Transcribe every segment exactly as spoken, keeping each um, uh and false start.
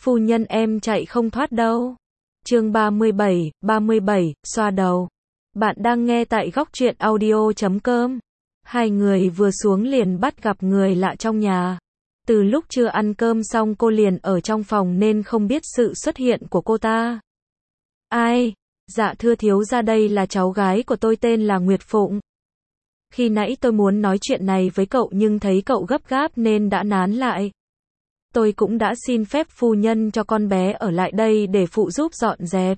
Phu nhân em chạy không thoát đâu. Chương ba mươi bảy, ba mươi bảy, xoa đầu. Bạn đang nghe tại góc truyện audio chấm com. Hai người vừa xuống liền bắt gặp người lạ trong nhà. Từ lúc chưa ăn cơm xong cô liền ở trong phòng nên không biết sự xuất hiện của cô ta. Ai? Dạ thưa thiếu gia, đây là cháu gái của tôi, tên là Nguyệt Phụng. Khi nãy tôi muốn nói chuyện này với cậu nhưng thấy cậu gấp gáp nên đã nán lại. Tôi cũng đã xin phép phu nhân cho con bé ở lại đây để phụ giúp dọn dẹp.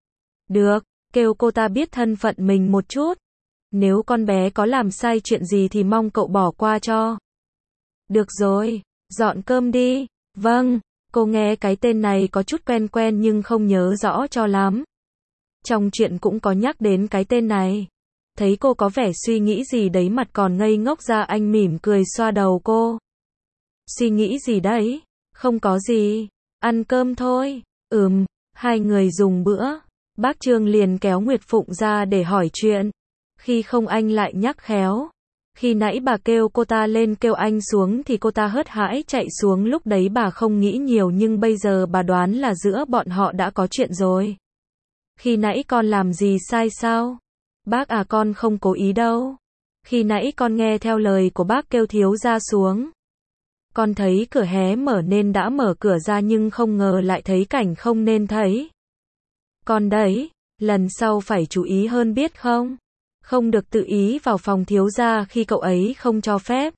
Được, kêu cô ta biết thân phận mình một chút. Nếu con bé có làm sai chuyện gì thì mong cậu bỏ qua cho. Được rồi, dọn cơm đi. Vâng, cô nghe cái tên này có chút quen quen nhưng không nhớ rõ cho lắm. Trong chuyện cũng có nhắc đến cái tên này. Thấy cô có vẻ suy nghĩ gì đấy, mặt còn ngây ngốc ra, anh mỉm cười xoa đầu cô. Suy nghĩ gì đấy? Không có gì, ăn cơm thôi. Ừm, hai người dùng bữa. Bác Trương liền kéo Nguyệt Phụng ra để hỏi chuyện. Khi không anh lại nhắc khéo. Khi nãy bà kêu cô ta lên kêu anh xuống thì cô ta hớt hãi chạy xuống, lúc đấy bà không nghĩ nhiều nhưng bây giờ bà đoán là giữa bọn họ đã có chuyện rồi. Khi nãy con làm gì sai sao? Bác à, con không cố ý đâu. Khi nãy con nghe theo lời của bác kêu thiếu gia xuống. Con thấy cửa hé mở nên đã mở cửa ra nhưng không ngờ lại thấy cảnh không nên thấy. Con đấy, lần sau phải chú ý hơn biết không? Không được tự ý vào phòng thiếu gia khi cậu ấy không cho phép.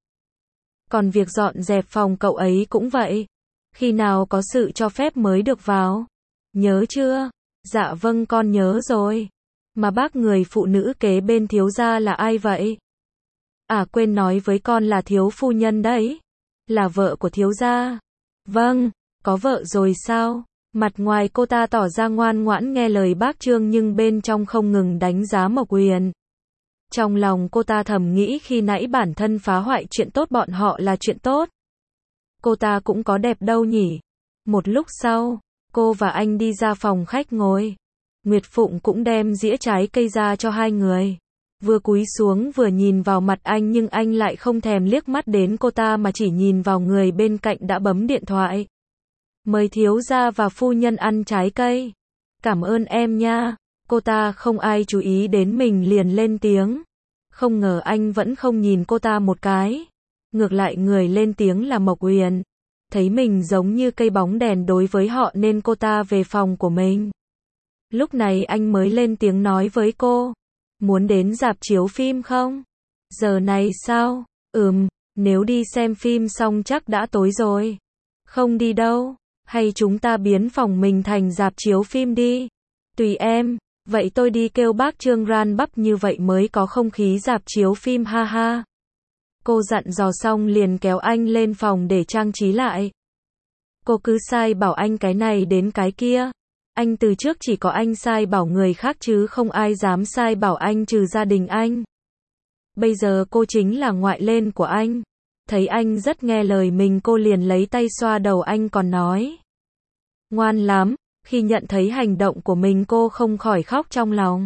Còn việc dọn dẹp phòng cậu ấy cũng vậy. Khi nào có sự cho phép mới được vào. Nhớ chưa? Dạ vâng, con nhớ rồi. Mà bác, người phụ nữ kế bên thiếu gia là ai vậy? À, quên nói với con là thiếu phu nhân đấy. Là vợ của thiếu gia. Vâng, có vợ rồi sao? Mặt ngoài cô ta tỏ ra ngoan ngoãn nghe lời bác Trương nhưng bên trong không ngừng đánh giá Mộc Huyền. Trong lòng cô ta thầm nghĩ khi nãy bản thân phá hoại chuyện tốt bọn họ là chuyện tốt. Cô ta cũng có đẹp đâu nhỉ. Một lúc sau, cô và anh đi ra phòng khách ngồi. Nguyệt Phụng cũng đem dĩa trái cây ra cho hai người. Vừa cúi xuống vừa nhìn vào mặt anh nhưng anh lại không thèm liếc mắt đến cô ta mà chỉ nhìn vào người bên cạnh đã bấm điện thoại. Mời thiếu gia và phu nhân ăn trái cây. Cảm ơn em nha. Cô ta không ai chú ý đến mình liền lên tiếng. Không ngờ anh vẫn không nhìn cô ta một cái. Ngược lại người lên tiếng là Mộc Huyền. Thấy mình giống như cây bóng đèn đối với họ nên cô ta về phòng của mình. Lúc này anh mới lên tiếng nói với cô. Muốn đến rạp chiếu phim không? Giờ này sao? Ừm, nếu đi xem phim xong chắc đã tối rồi. Không đi đâu. Hay chúng ta biến phòng mình thành rạp chiếu phim đi. Tùy em. Vậy tôi đi kêu bác Trương ran bắp, như vậy mới có không khí rạp chiếu phim, ha ha. Cô dặn dò xong liền kéo anh lên phòng để trang trí lại. Cô cứ sai bảo anh cái này đến cái kia. Anh từ trước chỉ có anh sai bảo người khác chứ không ai dám sai bảo anh trừ gia đình anh. Bây giờ cô chính là ngoại lên của anh. Thấy anh rất nghe lời mình cô liền lấy tay xoa đầu anh còn nói. Ngoan lắm. Khi nhận thấy hành động của mình cô không khỏi khóc trong lòng.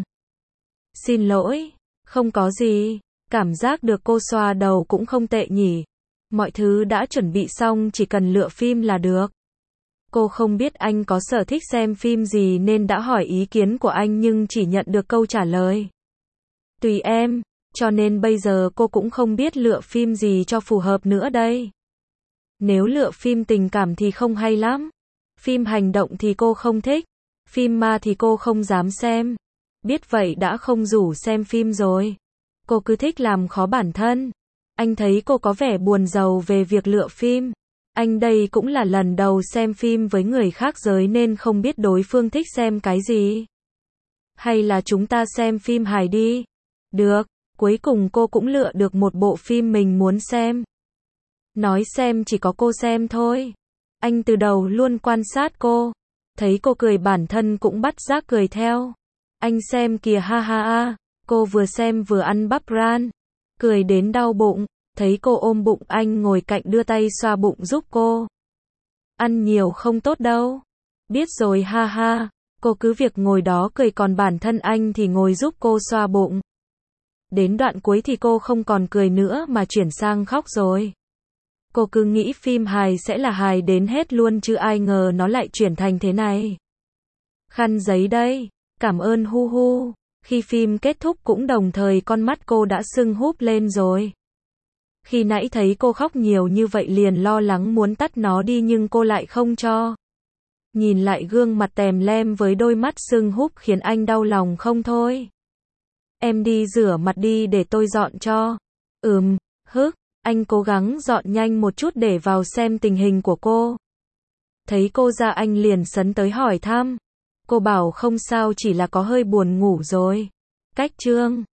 Xin lỗi. Không có gì. Cảm giác được cô xoa đầu cũng không tệ nhỉ. Mọi thứ đã chuẩn bị xong, chỉ cần lựa phim là được. Cô không biết anh có sở thích xem phim gì nên đã hỏi ý kiến của anh nhưng chỉ nhận được câu trả lời. Tùy em, cho nên bây giờ cô cũng không biết lựa phim gì cho phù hợp nữa đây. Nếu lựa phim tình cảm thì không hay lắm. Phim hành động thì cô không thích. Phim ma thì cô không dám xem. Biết vậy đã không rủ xem phim rồi. Cô cứ thích làm khó bản thân. Anh thấy cô có vẻ buồn rầu về việc lựa phim. Anh đây cũng là lần đầu xem phim với người khác giới nên không biết đối phương thích xem cái gì. Hay là chúng ta xem phim hài đi. Được, cuối cùng cô cũng lựa được một bộ phim mình muốn xem. Nói xem chỉ có cô xem thôi. Anh từ đầu luôn quan sát cô. Thấy cô cười bản thân cũng bắt giác cười theo. Anh xem kìa, ha ha ha. Cô vừa xem vừa ăn bắp ran. Cười đến đau bụng. Thấy cô ôm bụng anh ngồi cạnh đưa tay xoa bụng giúp cô. Ăn nhiều không tốt đâu. Biết rồi, ha ha. Cô cứ việc ngồi đó cười còn bản thân anh thì ngồi giúp cô xoa bụng. Đến đoạn cuối thì cô không còn cười nữa mà chuyển sang khóc rồi. Cô cứ nghĩ phim hài sẽ là hài đến hết luôn chứ ai ngờ nó lại chuyển thành thế này. Khăn giấy đây, cảm ơn hu hu. Khi phim kết thúc cũng đồng thời con mắt cô đã sưng húp lên rồi. Khi nãy thấy cô khóc nhiều như vậy liền lo lắng muốn tắt nó đi nhưng cô lại không cho. Nhìn lại gương mặt tèm lem với đôi mắt sưng húp khiến anh đau lòng không thôi. Em đi rửa mặt đi để tôi dọn cho. Ừm, hức, anh cố gắng dọn nhanh một chút để vào xem tình hình của cô. Thấy cô ra anh liền sấn tới hỏi thăm. Cô bảo không sao chỉ là có hơi buồn ngủ rồi. Cách chương